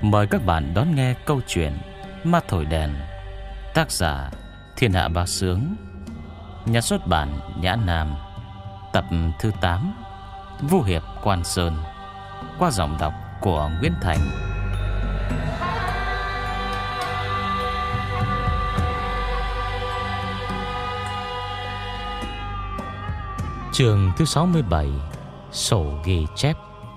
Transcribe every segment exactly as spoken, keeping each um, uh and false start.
Mời các bạn đón nghe câu chuyện Ma Thổi Đèn, tác giả Thiên Hạ Bá Sướng, nhà xuất bản Nhã Nam, tập thứ tám, Vu Hiệp Quan Sơn, qua giọng đọc của Nguyễn Thành. Chương thứ sáu mươi bảy, Sổ ghi chép.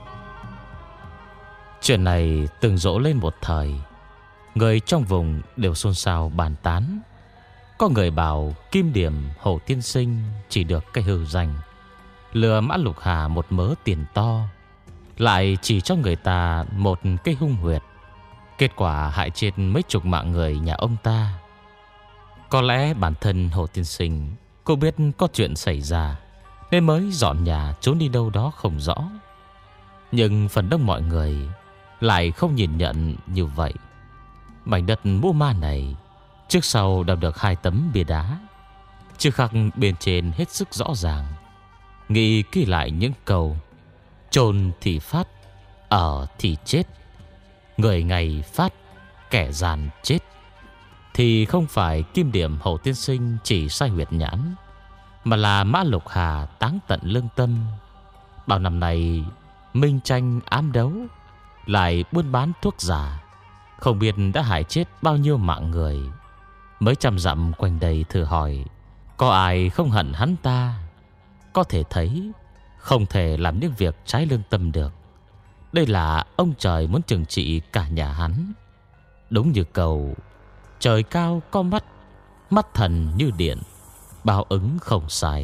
Chuyện này từng rộ lên một thời, người trong vùng đều xôn xao bàn tán. Có người bảo Kim Điểm Hồ Tiên Sinh chỉ được cái hư danh, lừa Mã Lục Hà một mớ tiền to, lại chỉ cho người ta một cái hung huyệt, kết quả hại chết mấy chục mạng người nhà ông ta. Có lẽ bản thân Hồ Tiên Sinh cô biết có chuyện xảy ra nên mới dọn nhà trốn đi đâu đó không rõ. Nhưng phần đông mọi người lại không nhìn nhận như vậy. Mảnh đất mũ ma này trước sau đập được hai tấm bia đá, chữ khắc bên trên hết sức rõ ràng, ghi kỹ lại những câu: chôn thì phát, ở thì chết, người ngày phát, kẻ gian chết. Thì không phải Kim Điểm Hồ Tiên Sinh chỉ sai huyệt nhãn, mà là Mã Lục Hà táng tận lương tâm. Bao năm nay minh tranh ám đấu, lại buôn bán thuốc giả, không biết đã hại chết bao nhiêu mạng người. Mấy trăm dặm quanh đây thử hỏi, có ai không hận hắn ta? Có thể thấy không thể làm những việc trái lương tâm được. Đây là ông trời muốn trừng trị cả nhà hắn. Đúng như câu trời cao có mắt, mắt thần như điện, báo ứng không sai.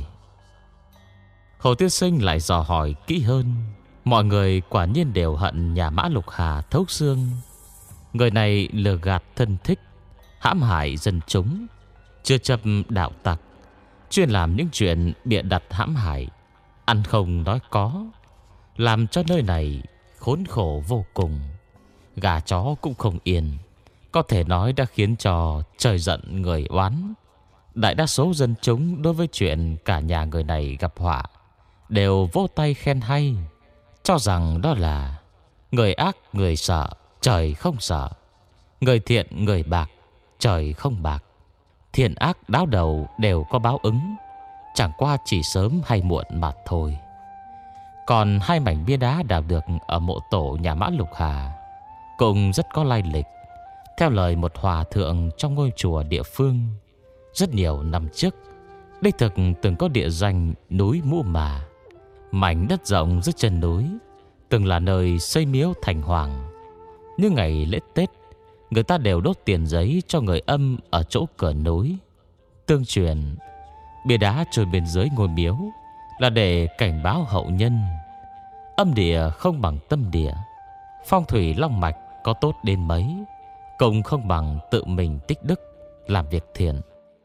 Hồ Tiên Sinh lại dò hỏi kỹ hơn. Mọi người quả nhiên đều hận nhà Mã Lục Hà thấu xương. Người này lừa gạt thân thích, hãm hại dân chúng, chưa chấp đạo tặc, chuyên làm những chuyện bịa đặt hãm hại, ăn không nói có, làm cho nơi này khốn khổ vô cùng. Gà chó cũng không yên, có thể nói đã khiến cho trời giận người oán. Đại đa số dân chúng đối với chuyện cả nhà người này gặp họa đều vỗ tay khen hay, cho rằng đó là người ác người sợ, trời không sợ, người thiện người bạc, trời không bạc. Thiện ác đáo đầu đều có báo ứng, chẳng qua chỉ sớm hay muộn mà thôi. Còn hai mảnh bia đá đào được ở mộ tổ nhà Mã Lục Hà cũng rất có lai lịch. Theo lời một hòa thượng trong ngôi chùa địa phương, rất nhiều năm trước, đây thực từng có địa danh núi Mũ Mà. Mảnh đất rộng dưới chân núi từng là nơi xây miếu thành hoàng. Như ngày lễ Tết, người ta đều đốt tiền giấy cho người âm ở chỗ cửa núi. Tương truyền, bia đá trôi bên dưới ngôi miếu là để cảnh báo hậu nhân. Âm địa không bằng tâm địa, phong thủy long mạch có tốt đến mấy cũng không bằng tự mình tích đức làm việc thiện.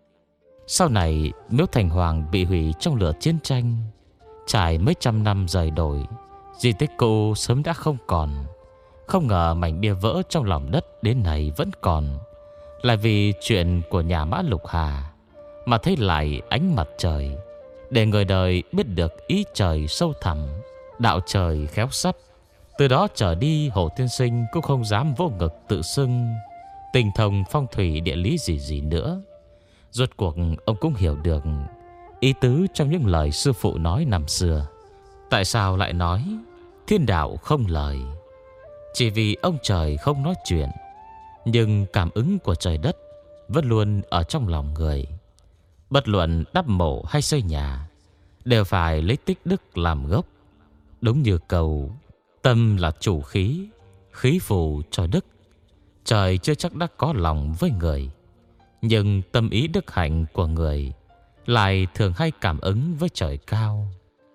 Sau này miếu thành hoàng bị hủy trong lửa chiến tranh, trải mấy trăm năm rời đổi, di tích cũ sớm đã không còn. Không ngờ mảnh bia vỡ trong lòng đất đến nay vẫn còn, là vì chuyện của nhà Mã Lục Hà mà thấy lại ánh mặt trời, để người đời biết được ý trời sâu thẳm, đạo trời khéo sắp. Từ đó trở đi, Hồ Tiên Sinh cũng không dám vô ngực tự xưng tinh thông phong thủy địa lý gì gì nữa. Rốt cuộc ông cũng hiểu được ý tứ trong những lời sư phụ nói năm xưa. Tại sao lại nói thiên đạo không lời? Chỉ vì ông trời không nói chuyện, nhưng cảm ứng của trời đất vẫn luôn ở trong lòng người. Bất luận đắp mộ hay xây nhà, đều phải lấy tích đức làm gốc. Đúng như câu tâm là chủ khí, khí phù cho đức. Trời chưa chắc đã có lòng với người, nhưng tâm ý đức hạnh của người lại thường hay cảm ứng với trời cao.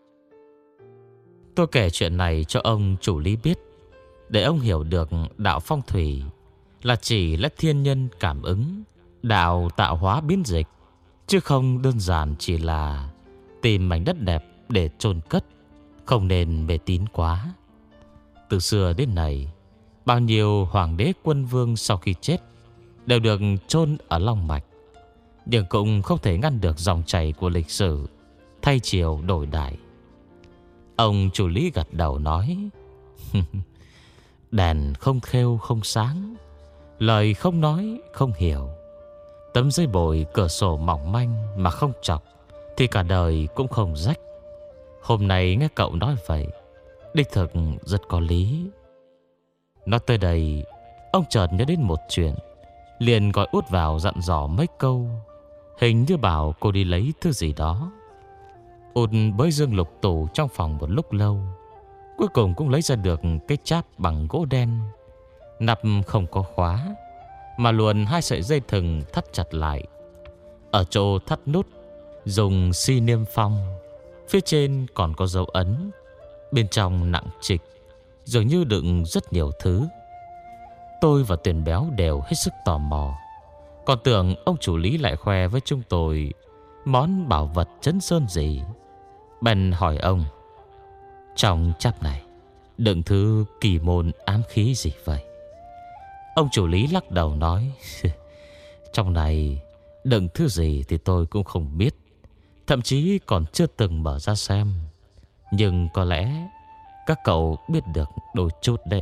Tôi kể chuyện này cho ông chủ lý biết, để ông hiểu được đạo phong thủy là chỉ là thiên nhân cảm ứng, đạo tạo hóa biến dịch, chứ không đơn giản chỉ là tìm mảnh đất đẹp để chôn cất. Không nên mê tín quá. Từ xưa đến nay, bao nhiêu hoàng đế quân vương sau khi chết đều được chôn ở long mạch, nhưng cũng không thể ngăn được dòng chảy của lịch sử thay chiều đổi đại. Ông chủ lý gật đầu nói: Đèn không khêu không sáng, lời không nói không hiểu. Tấm giấy bồi cửa sổ mỏng manh mà không chọc thì cả đời cũng không rách. Hôm nay nghe cậu nói vậy, đích thực rất có lý. Nói tới đây, ông chợt nhớ đến một chuyện, liền gọi Út vào dặn dò mấy câu, hình như bảo cô đi lấy thứ gì đó. Út bới dương lục tủ trong phòng một lúc lâu, cuối cùng cũng lấy ra được cái cháp bằng gỗ đen, nắp không có khóa, mà luồn hai sợi dây thừng thắt chặt lại. Ở chỗ thắt nút dùng xi niêm phong, phía trên còn có dấu ấn, bên trong nặng trịch, dường như đựng rất nhiều thứ. Tôi và Tuyền Béo đều hết sức tò mò, còn tưởng ông chủ lý lại khoe với chúng tôi món bảo vật trấn sơn gì. Bèn hỏi ông, trong cháp này đựng thứ kỳ môn ám khí gì vậy? Ông chủ lý lắc đầu nói, trong này đựng thứ gì thì tôi cũng không biết, thậm chí còn chưa từng mở ra xem. Nhưng có lẽ các cậu biết được đôi chút đấy.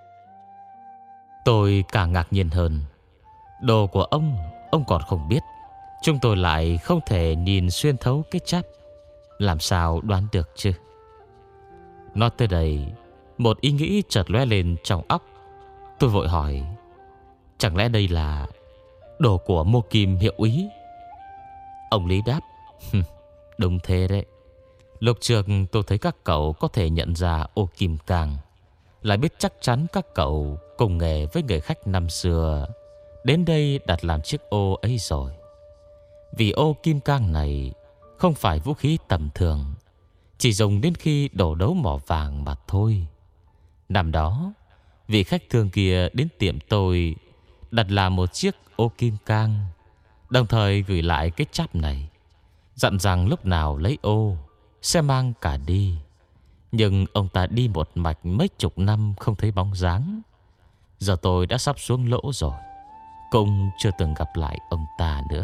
Tôi càng ngạc nhiên hơn. Đồ của ông, ông còn không biết. Chúng tôi lại không thể nhìn xuyên thấu cái cháp, làm sao đoán được chứ? Nói tới đây, một ý nghĩ chợt lóe lên trong óc. Tôi vội hỏi, chẳng lẽ đây là đồ của Mô Kim hiệu úy? Ông Lý đáp, đúng thế đấy. Lúc trước tôi thấy các cậu có thể nhận ra ô kim cang, lại biết chắc chắn các cậu cùng nghề với người khách năm xưa đến đây đặt làm chiếc ô ấy rồi. Vì ô kim cang này không phải vũ khí tầm thường, chỉ dùng đến khi đổ đấu mỏ vàng mà thôi. Năm đó, vị khách thường kia đến tiệm tôi đặt làm một chiếc ô kim cang, đồng thời gửi lại cái cháp này, dặn rằng lúc nào lấy ô sẽ mang cả đi. Nhưng ông ta đi một mạch mấy chục năm không thấy bóng dáng. Giờ tôi đã sắp xuống lỗ rồi, cũng chưa từng gặp lại ông ta nữa.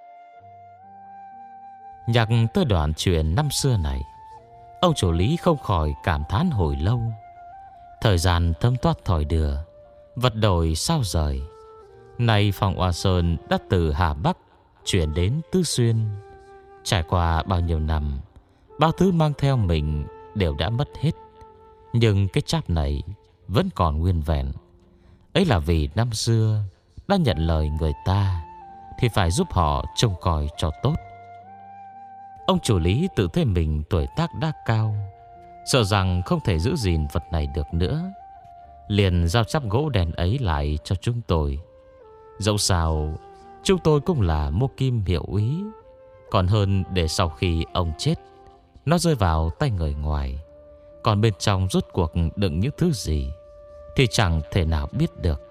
Nhắc tới đoạn chuyện năm xưa này, ông chủ lý không khỏi cảm thán hồi lâu. Thời gian thấm thoát thỏi đưa, vật đổi sao rời. Nay phòng Hoa Sơn đã từ Hà Bắc chuyển đến Tứ Xuyên. Trải qua bao nhiêu năm, bao thứ mang theo mình đều đã mất hết, nhưng cái cháp này vẫn còn nguyên vẹn. Ấy là vì năm xưa đã nhận lời người ta thì phải giúp họ trông coi cho tốt. Ông chủ lý tự thấy mình tuổi tác đã cao, sợ rằng không thể giữ gìn vật này được nữa, liền giao cháp gỗ đen ấy lại cho chúng tôi. Dẫu sao chúng tôi cũng là Mô Kim hiệu úy, còn hơn để sau khi ông chết nó rơi vào tay người ngoài, còn bên trong rốt cuộc đựng những thứ gì thì chẳng thể nào biết được.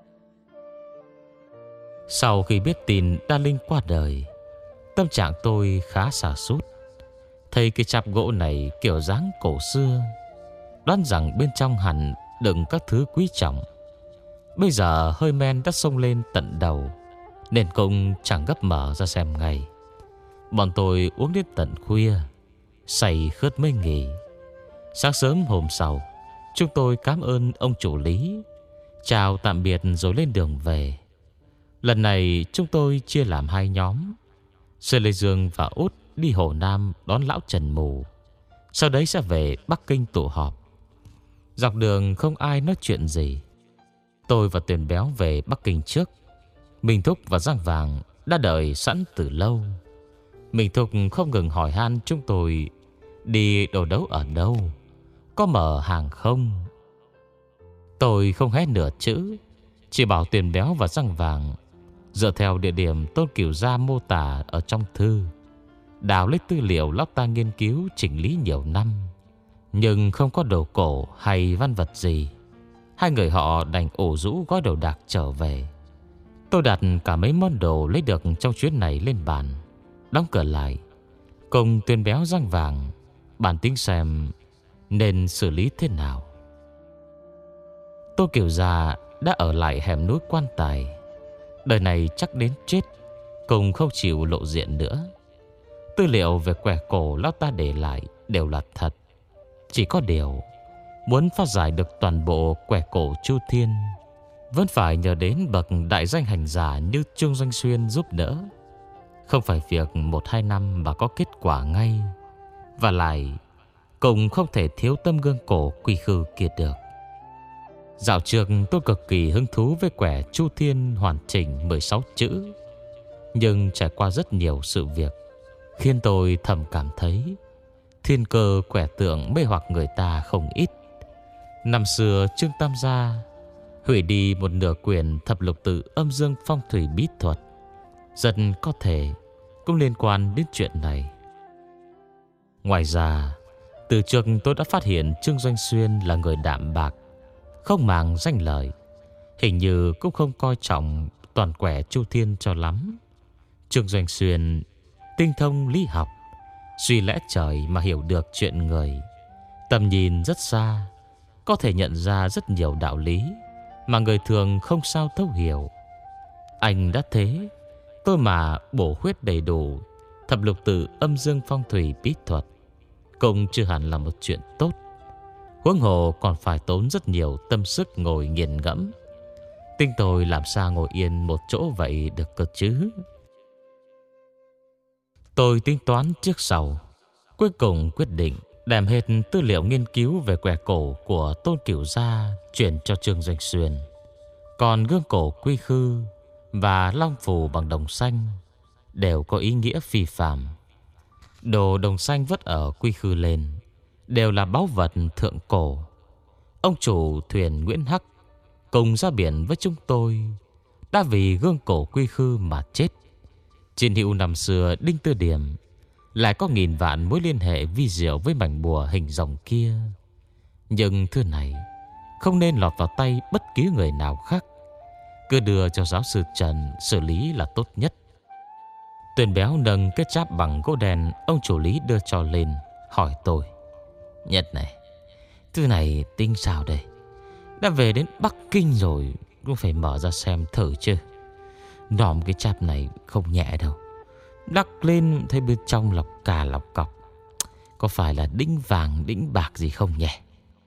Sau khi biết tin Đa Linh qua đời, tâm trạng tôi khá sa sút. Thấy cái cháp gỗ này kiểu dáng cổ xưa, đoán rằng bên trong hẳn đựng các thứ quý trọng. Bây giờ hơi men đã xông lên tận đầu, nên cũng chẳng gấp mở ra xem ngay. Bọn tôi uống đến tận khuya, say khướt mới nghỉ. Sáng sớm hôm sau, chúng tôi cảm ơn ông chủ lý, chào tạm biệt rồi lên đường về. Lần này chúng tôi chia làm hai nhóm. Sư Lê Dương và Út đi Hồ Nam đón lão Trần Mù, sau đấy sẽ về Bắc Kinh tụ họp. Dọc đường không ai nói chuyện gì. Tôi và Tuyền Béo về Bắc Kinh trước. Minh Thúc và Giang Vàng đã đợi sẵn từ lâu. Minh Thúc không ngừng hỏi han chúng tôi đi đồ đấu ở đâu, có mở hàng không. Tôi không hé nửa chữ, chỉ bảo Tuyền Béo và Giang Vàng dựa theo địa điểm Tôn Cửu Gia mô tả ở trong thư, đào lấy tư liệu lão ta nghiên cứu chỉnh lý nhiều năm, nhưng không có đồ cổ hay văn vật gì. Hai người họ đành ủ rũ gói đồ đạc trở về. Tôi đặt cả mấy món đồ lấy được trong chuyến này lên bàn, đóng cửa lại, cùng Tuyền Béo Giang Vàng bàn tính xem nên xử lý thế nào. Tô Kiều Gia đã ở lại hẻm núi Quan Tài, đời này chắc đến chết cùng không chịu lộ diện nữa. Tư liệu về quẻ cổ lão ta để lại đều là thật. Chỉ có điều Muốn phá giải được toàn bộ quẻ cổ Chu Thiên, vẫn phải nhờ đến bậc đại danh hành giả như Trương Doanh Xuyên giúp đỡ. Không phải việc một hai năm mà có kết quả ngay. Và lại cũng không thể thiếu tấm gương cổ Quy Khư kia được. Dạo trước tôi cực kỳ hứng thú với quẻ Chu Thiên hoàn chỉnh mười sáu chữ. Nhưng trải qua rất nhiều sự việc khiến tôi thầm cảm thấy thiên cơ quẻ tượng mê hoặc người ta không ít. Năm xưa Trương Tam Gia hủy đi một nửa quyền thập lục tự âm dương phong thủy bí thuật, rất có thể cũng liên quan đến chuyện này. Ngoài ra, từ trước tôi đã phát hiện Trương Doanh Xuyên là người đạm bạc, không màng danh lợi, hình như cũng không coi trọng toàn quẻ Chu Thiên cho lắm. Trương Doanh Xuyên tinh thông lý học, suy lẽ trời mà hiểu được chuyện người, tầm nhìn rất xa, có thể nhận ra rất nhiều đạo lý mà người thường không sao thấu hiểu. Anh đã thế, tôi mà bổ khuyết đầy đủ thập lục tự âm dương phong thủy bí thuật cũng chưa hẳn là một chuyện tốt. Huống hồ còn phải tốn rất nhiều tâm sức ngồi nghiền ngẫm. Tinh tôi làm sao ngồi yên một chỗ vậy được cơ chứ? Tôi tính toán trước sau, cuối cùng quyết định đem hết tư liệu nghiên cứu về quẻ cổ của Tôn Cửu Gia chuyển cho Trương Doanh Xuyên. Còn gương cổ Quy Khư và long phù bằng đồng xanh đều có ý nghĩa phi phàm. Đồ đồng xanh vất ở Quy Khư lên đều là báu vật thượng cổ. Ông chủ thuyền Nguyễn Hắc cùng ra biển với chúng tôi đã vì gương cổ Quy Khư mà chết. Trên hữu năm xưa Đinh Tư Điểm lại có nghìn vạn mối liên hệ vi diệu với mảnh bùa hình rồng kia. Nhưng thứ này không nên lọt vào tay bất cứ người nào khác, cứ đưa cho giáo sư Trần xử lý là tốt nhất. Tuyền béo nâng cái cháp bằng gỗ đen ông chủ Lý đưa cho lên, hỏi tôi: Nhật này, thứ này tính sao đây? Đã về đến Bắc Kinh rồi, cũng phải mở ra xem thử chứ. Nòm cái cháp này không nhẹ đâu. Đắc lên thấy bên trong lọc cà lọc cọc, có phải là đĩnh vàng đĩnh bạc gì không nhỉ?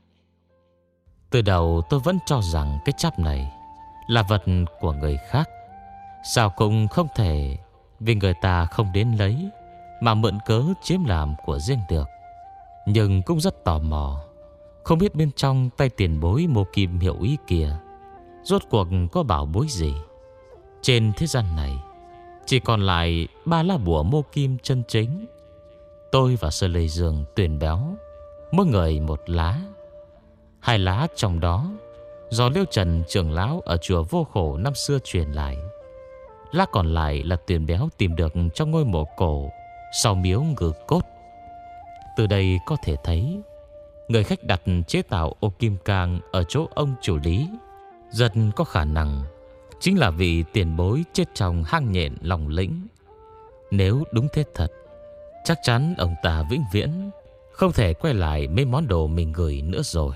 Từ đầu tôi vẫn cho rằng cái cháp này là vật của người khác. Sao cũng không thể vì người ta không đến lấy mà mượn cớ chiếm làm của riêng được. Nhưng cũng rất tò mò, không biết bên trong tay tiền bối Mô Kim Hiệu Ý kia rốt cuộc có bảo bối gì. Trên thế gian này chỉ còn lại ba lá bùa Mô Kim chân chính. Tôi và Sơ Lê Dương, Tuyền béo mỗi người một lá. Hai lá trong đó do Liêu Trần trưởng lão ở chùa Vô Khổ năm xưa truyền lại. Lá còn lại là Tuyền béo tìm được trong ngôi mộ cổ sau miếu Ngự Cốt. Từ đây có thể thấy người khách đặt chế tạo ô kim cang ở chỗ ông chủ Lý rất có khả năng chính là vị tiền bối chết trong hang nhện Lòng Lĩnh. Nếu đúng thế thật, chắc chắn ông ta vĩnh viễn không thể quay lại mấy món đồ mình gửi nữa rồi.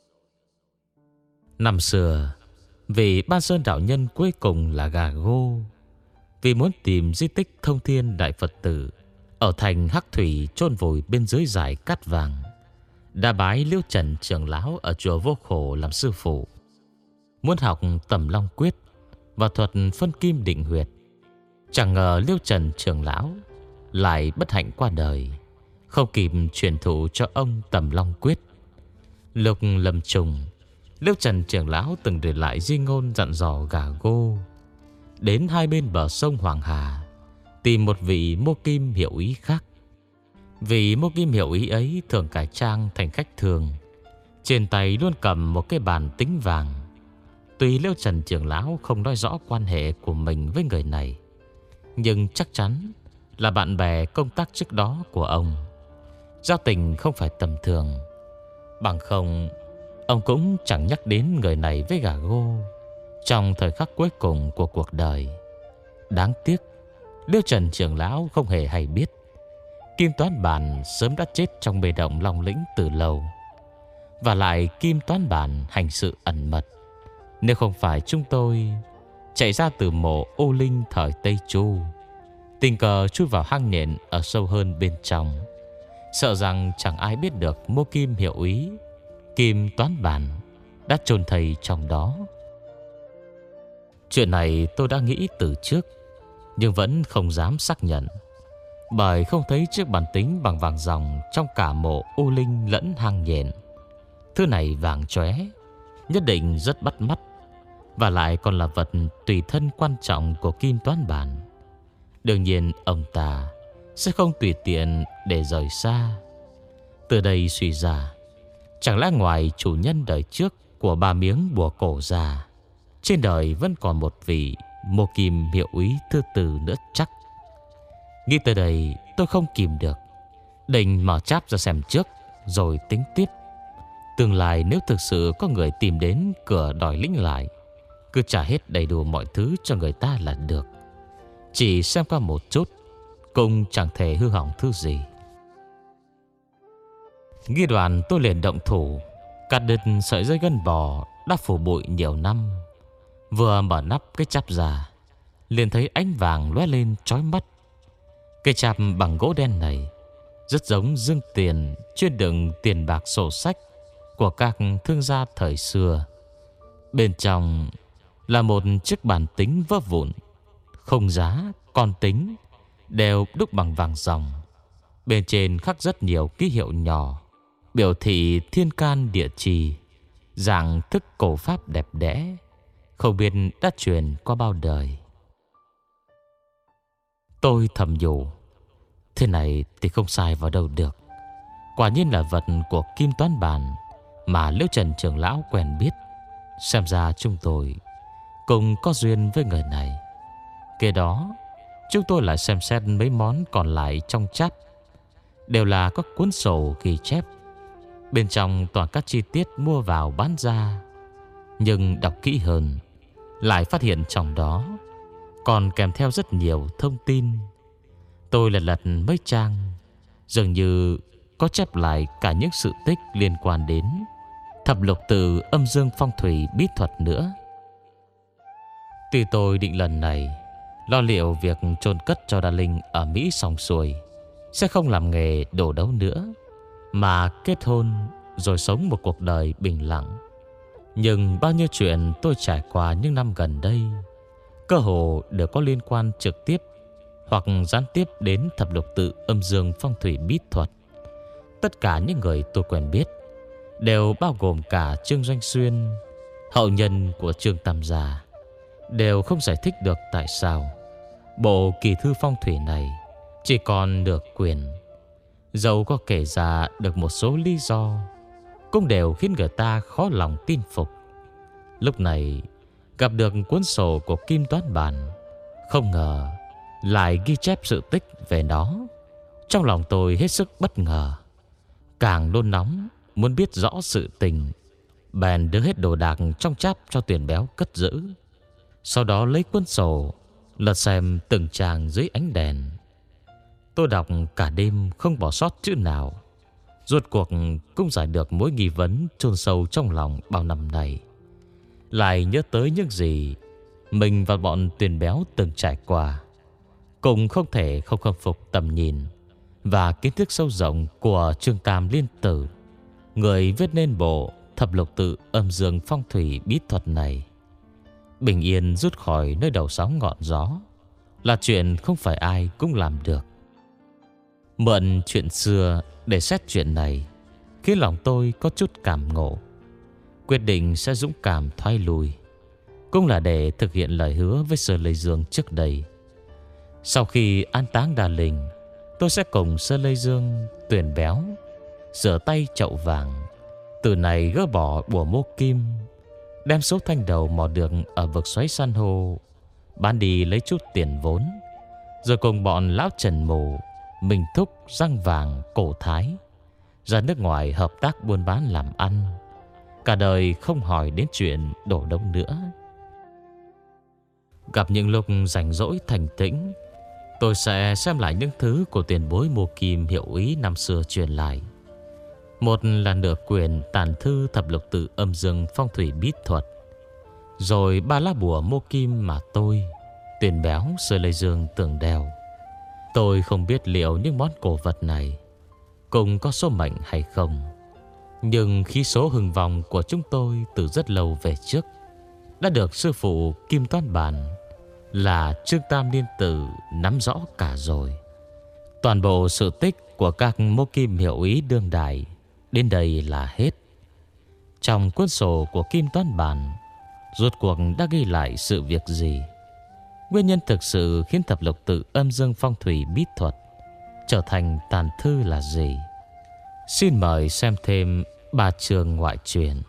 Năm xưa, vị Ban Sơn đạo nhân cuối cùng là Gà Gô, vì muốn tìm di tích Thông Thiên Đại Phật Tử ở thành Hắc Thủy chôn vùi bên dưới dải cát vàng, đã bái Liêu Trần trưởng lão ở chùa Vô Khổ làm sư phụ. Muốn học Tầm Long Quyết và thuật phân kim định huyệt. Chẳng ngờ Liêu Trần trưởng lão lại bất hạnh qua đời, không kịp truyền thụ cho ông Tầm Long Quyết. Lúc lâm trùng, Liêu Trần trưởng lão từng để lại di ngôn dặn dò Gà Gô đến hai bên bờ sông Hoàng Hà tìm một vị Mô Kim Hiệu Ý khác. Vị Mô Kim Hiệu Ý ấy thường cải trang thành khách thường, trên tay luôn cầm một cái bàn tính vàng. Tuy Liêu Trần trưởng lão không nói rõ quan hệ của mình với người này, nhưng chắc chắn là bạn bè công tác trước đó của ông. Giao tình không phải tầm thường, bằng không ông cũng chẳng nhắc đến người này với Gà Gô trong thời khắc cuối cùng của cuộc đời. Đáng tiếc Liêu Trần trưởng lão không hề hay biết Kim Toán Bản sớm đã chết trong bề động Long Lĩnh từ lâu. Và lại Kim Toán Bản hành sự ẩn mật. Nếu không phải chúng tôi chạy ra từ mộ Ô Linh thời Tây Chu, tình cờ chui vào hang nhện ở sâu hơn bên trong, sợ rằng chẳng ai biết được Mô Kim Hiệu Ý kim toán bản đã chôn thây trong đó. Chuyện này tôi đã nghĩ từ trước, nhưng vẫn không dám xác nhận, bởi không thấy chiếc bàn tính bằng vàng ròng trong cả mộ U Linh lẫn hang nhện. Thứ này vàng chóe, nhất định rất bắt mắt, và lại còn là vật tùy thân quan trọng của kim toán bản. Đương nhiên ông ta sẽ không tùy tiện để rời xa. Từ đây suy ra, chẳng lẽ ngoài chủ nhân đời trước của ba miếng bùa cổ già, trên đời vẫn còn một vị Mô Kim hiệu úy thứ tư nữa chắc. Nghĩ tới đây tôi không kìm được, định mở cháp ra xem trước rồi tính tiếp. Tương lai nếu thực sự có người tìm đến cửa đòi lĩnh lại, cứ trả hết đầy đủ mọi thứ cho người ta là được. Chỉ xem qua một chút cũng chẳng thể hư hỏng thứ gì. Nghi đoạn tôi liền động thủ, cắt đứt sợi dây gân bò đã phủ bụi nhiều năm. Vừa mở nắp cái cháp ra, liền thấy ánh vàng lóe lên chói mắt. Cái cháp bằng gỗ đen này rất giống dương tiền chuyên đựng tiền bạc sổ sách của các thương gia thời xưa. Bên trong là một chiếc bàn tính vỡ vụn, không giá, con tính đều đúc bằng vàng ròng. Bên trên khắc rất nhiều ký hiệu nhỏ, biểu thị thiên can địa trì, dạng thức cổ pháp đẹp đẽ, không biết đã truyền qua bao đời. Tôi thầm nhủ, thế này thì không sai vào đâu được. Quả nhiên là vật của kim toán bản mà Liễu Trần trưởng lão quen biết. Xem ra chúng tôi cùng có duyên với người này. Kế đó chúng tôi lại xem xét mấy món còn lại trong cháp. Đều là các cuốn sổ ghi chép, bên trong toàn các chi tiết mua vào bán ra. Nhưng đọc kỹ hơn, lại phát hiện trong đó còn kèm theo rất nhiều thông tin. Tôi lật lật mấy trang, dường như có chép lại cả những sự tích liên quan đến thập lục tự âm dương phong thủy bí thuật nữa. Tuy tôi định lần này lo liệu việc chôn cất cho Đa Linh ở Mỹ xong xuôi, sẽ không làm nghề đổ đấu nữa, mà kết hôn rồi sống một cuộc đời bình lặng. Nhưng bao nhiêu chuyện tôi trải qua những năm gần đây, cơ hồ đều có liên quan trực tiếp hoặc gián tiếp đến thập lục tự âm dương phong thủy bí thuật. Tất cả những người tôi quen biết, đều bao gồm cả Trương Doanh Xuyên, hậu nhân của Trương Tam Gia, đều không giải thích được tại sao bộ kỳ thư phong thủy này chỉ còn được quyền. Dẫu có kể ra được một số lý do, cũng đều khiến người ta khó lòng tin phục. Lúc này gặp được cuốn sổ của kim toán bản, không ngờ lại ghi chép sự tích về nó. Trong lòng tôi hết sức bất ngờ, càng nôn nóng muốn biết rõ sự tình. Bèn đưa hết đồ đạc trong cháp cho Tuyền Béo cất giữ. Sau đó lấy cuốn sổ lật xem từng trang dưới ánh đèn. Tôi đọc cả đêm không bỏ sót chữ nào. Rốt cuộc cũng giải được mối nghi vấn chôn sâu trong lòng bao năm nay. Lại nhớ tới những gì mình và bọn Tuyền Béo từng trải qua, cũng không thể không khâm phục tầm nhìn và kiến thức sâu rộng của Trương Tam Liên Tử, người viết nên bộ thập lục tự âm dương phong thủy bí thuật này. Bình yên rút khỏi nơi đầu sóng ngọn gió là chuyện không phải ai cũng làm được. Mượn chuyện xưa để xét chuyện này khiến lòng tôi có chút cảm ngộ, quyết định sẽ dũng cảm thoái lui, cũng là để thực hiện lời hứa với Sơ Lê Dương trước đây. Sau khi an táng Đa Linh, tôi sẽ cùng Sơ Lê Dương, Tuyền Béo rửa tay chậu vàng, từ này gỡ bỏ bùa mô kim, đem số thanh đầu mò được ở vực xoáy san hô bán đi lấy chút tiền vốn, rồi cùng bọn lão Trần Mù, Minh Thúc, Răng Vàng, Cổ Thái ra nước ngoài hợp tác buôn bán làm ăn, cả đời không hỏi đến chuyện đổ đông nữa. Gặp những lúc rảnh rỗi thành tĩnh, tôi sẽ xem lại những thứ của tiền bối Mô Kim hiệu úy năm xưa truyền lại. Một là nửa quyển tàn thư thập lục tự âm dương phong thủy bí thuật, rồi ba lá bùa Mô Kim mà tôi, Tuyền Béo, Sơ Lê Dương tưởng đeo. Tôi không biết liệu những món cổ vật này cùng có số mệnh hay không, Nhưng khí số hưng vong của chúng tôi từ rất lâu về trước đã được sư phụ Kim Toán Bản là Trương Tam Niên Tử nắm rõ cả rồi. Toàn bộ sự tích của các mô kim hiệu ý đương đại đến đây là hết. Trong cuốn sổ của Kim Toán Bản rốt cuộc đã ghi lại sự việc gì? Nguyên nhân thực sự khiến thập lục tự âm dương phong thủy bí thuật trở thành tàn thư là gì? Xin mời xem thêm ba chương ngoại truyện.